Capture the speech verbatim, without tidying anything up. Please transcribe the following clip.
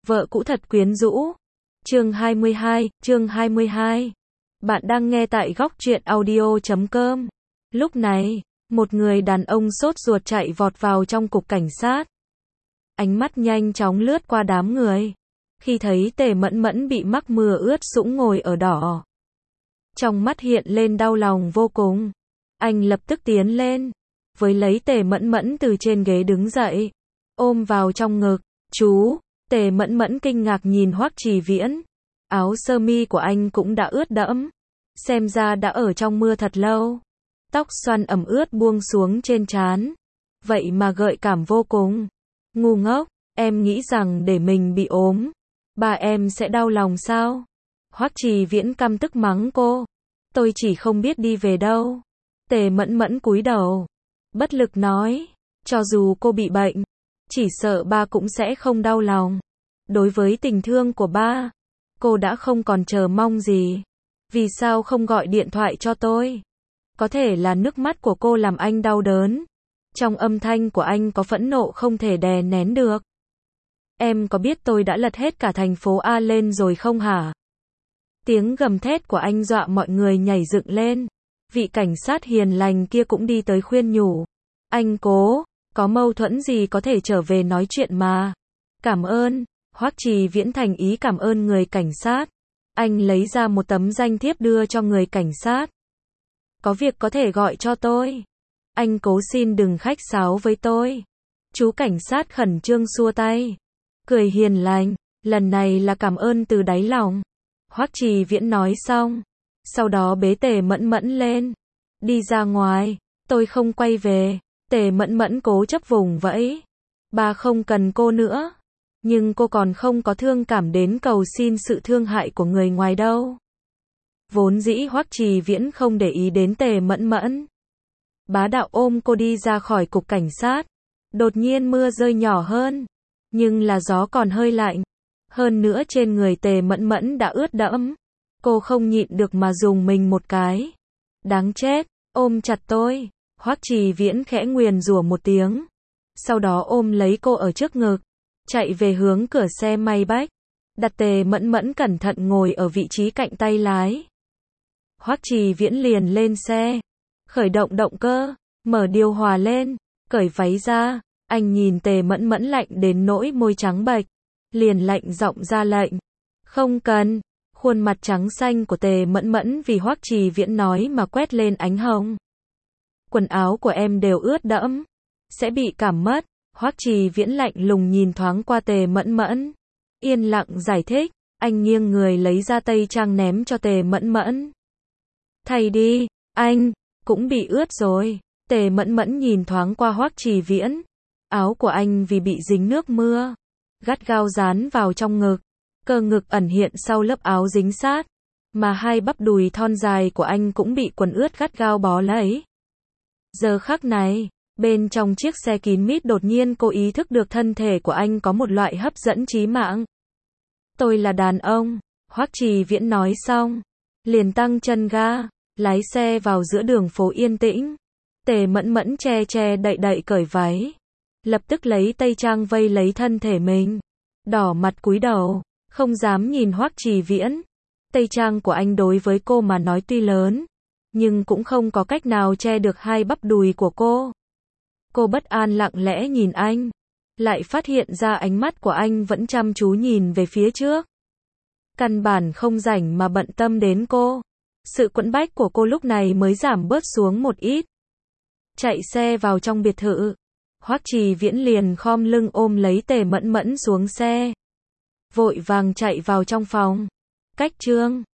Vợ cũ thật quyến rũ. Chương hai mươi hai, chương hai mươi hai. Bạn đang nghe tại góc truyện audio chấm com. Lúc này, một người đàn ông sốt ruột chạy vọt vào trong cục cảnh sát. Ánh mắt nhanh chóng lướt qua đám người. Khi thấy Tề Mẫn Mẫn bị mắc mưa ướt sũng ngồi ở đỏ, trong mắt hiện lên đau lòng vô cùng. Anh lập tức tiến lên, với lấy Tề Mẫn Mẫn từ trên ghế đứng dậy, ôm vào trong ngực. Chú, Tề Mẫn Mẫn kinh ngạc nhìn Hoắc Trì Viễn. Áo sơ mi của anh cũng đã ướt đẫm, xem ra đã ở trong mưa thật lâu. Tóc xoăn ẩm ướt buông xuống trên trán, vậy mà gợi cảm vô cùng. Ngu ngốc, em nghĩ rằng để mình bị ốm, ba em sẽ đau lòng sao? Hoắc Trì Viễn căm tức mắng cô. Tôi chỉ không biết đi về đâu. Tề Mẫn Mẫn cúi đầu, bất lực nói, cho dù cô bị bệnh, chỉ sợ ba cũng sẽ không đau lòng. Đối với tình thương của ba, cô đã không còn chờ mong gì. Vì sao không gọi điện thoại cho tôi? Có thể là nước mắt của cô làm anh đau đớn. Trong âm thanh của anh có phẫn nộ không thể đè nén được. Em có biết tôi đã lật hết cả thành phố A lên rồi không hả? Tiếng gầm thét của anh dọa mọi người nhảy dựng lên. Vị cảnh sát hiền lành kia cũng đi tới khuyên nhủ. Anh cố, có mâu thuẫn gì có thể trở về nói chuyện mà. Cảm ơn. Hoắc Trì Viễn thành ý cảm ơn người cảnh sát. Anh lấy ra một tấm danh thiếp đưa cho người cảnh sát. Có việc có thể gọi cho tôi. Anh cố xin đừng khách sáo với tôi. Chú cảnh sát khẩn trương xua tay, cười hiền lành, lần này là cảm ơn từ đáy lòng. Hoắc Trì Viễn nói xong, sau đó bế Tề Mẫn Mẫn lên, đi ra ngoài. Tôi không quay về. Tề Mẫn Mẫn cố chấp vùng vẫy. Ba không cần cô nữa. Nhưng cô còn không có thương cảm đến cầu xin sự thương hại của người ngoài đâu. Vốn dĩ Hoắc Trì Viễn không để ý đến Tề Mẫn Mẫn. Bá đạo ôm cô đi ra khỏi cục cảnh sát. Đột nhiên mưa rơi nhỏ hơn, nhưng là gió còn hơi lạnh. Hơn nữa trên người Tề Mẫn Mẫn đã ướt đẫm. Cô không nhịn được mà dùng mình một cái. Đáng chết, ôm chặt tôi. Hoắc Trì Viễn khẽ nguyền rủa một tiếng. Sau đó ôm lấy cô ở trước ngực, chạy về hướng cửa xe may bách. Đặt Tề Mẫn Mẫn cẩn thận ngồi ở vị trí cạnh tay lái. Hoắc Trì Viễn liền lên xe, khởi động động cơ, mở điều hòa lên, cởi váy ra. Anh nhìn Tề Mẫn Mẫn lạnh đến nỗi môi trắng bệch, liền lạnh giọng ra lệnh. Không cần. Khuôn mặt trắng xanh của Tề Mẫn Mẫn vì Hoắc Trì Viễn nói mà quét lên ánh hồng. Quần áo của em đều ướt đẫm, sẽ bị cảm mất. Hoắc Trì Viễn lạnh lùng nhìn thoáng qua Tề Mẫn Mẫn, yên lặng giải thích. Anh nghiêng người lấy ra tây trang ném cho Tề Mẫn Mẫn. Thay đi, anh cũng bị ướt rồi. Tề Mẫn Mẫn nhìn thoáng qua Hoắc Trì Viễn. Áo của anh vì bị dính nước mưa, gắt gao dán vào trong ngực. Cơ ngực ẩn hiện sau lớp áo dính sát, mà hai bắp đùi thon dài của anh cũng bị quần ướt gắt gao bó lấy. Giờ khắc này, bên trong chiếc xe kín mít đột nhiên cô ý thức được thân thể của anh có một loại hấp dẫn chí mạng. Tôi là đàn ông. Hoắc Trì Viễn nói xong, liền tăng chân ga, lái xe vào giữa đường phố yên tĩnh. Tề Mẫn Mẫn che che đậy đậy cởi váy, lập tức lấy tây trang vây lấy thân thể mình, đỏ mặt cúi đầu, không dám nhìn Hoắc Trì Viễn. Tây trang của anh đối với cô mà nói tuy lớn, nhưng cũng không có cách nào che được hai bắp đùi của cô. Cô bất an lặng lẽ nhìn anh, lại phát hiện ra ánh mắt của anh vẫn chăm chú nhìn về phía trước. Căn bản không rảnh mà bận tâm đến cô. Sự quẫn bách của cô lúc này mới giảm bớt xuống một ít. Chạy xe vào trong biệt thự, Hoắc Trì Viễn liền khom lưng ôm lấy Tề Mẫn Mẫn xuống xe, vội vàng chạy vào trong phòng. Cách Trương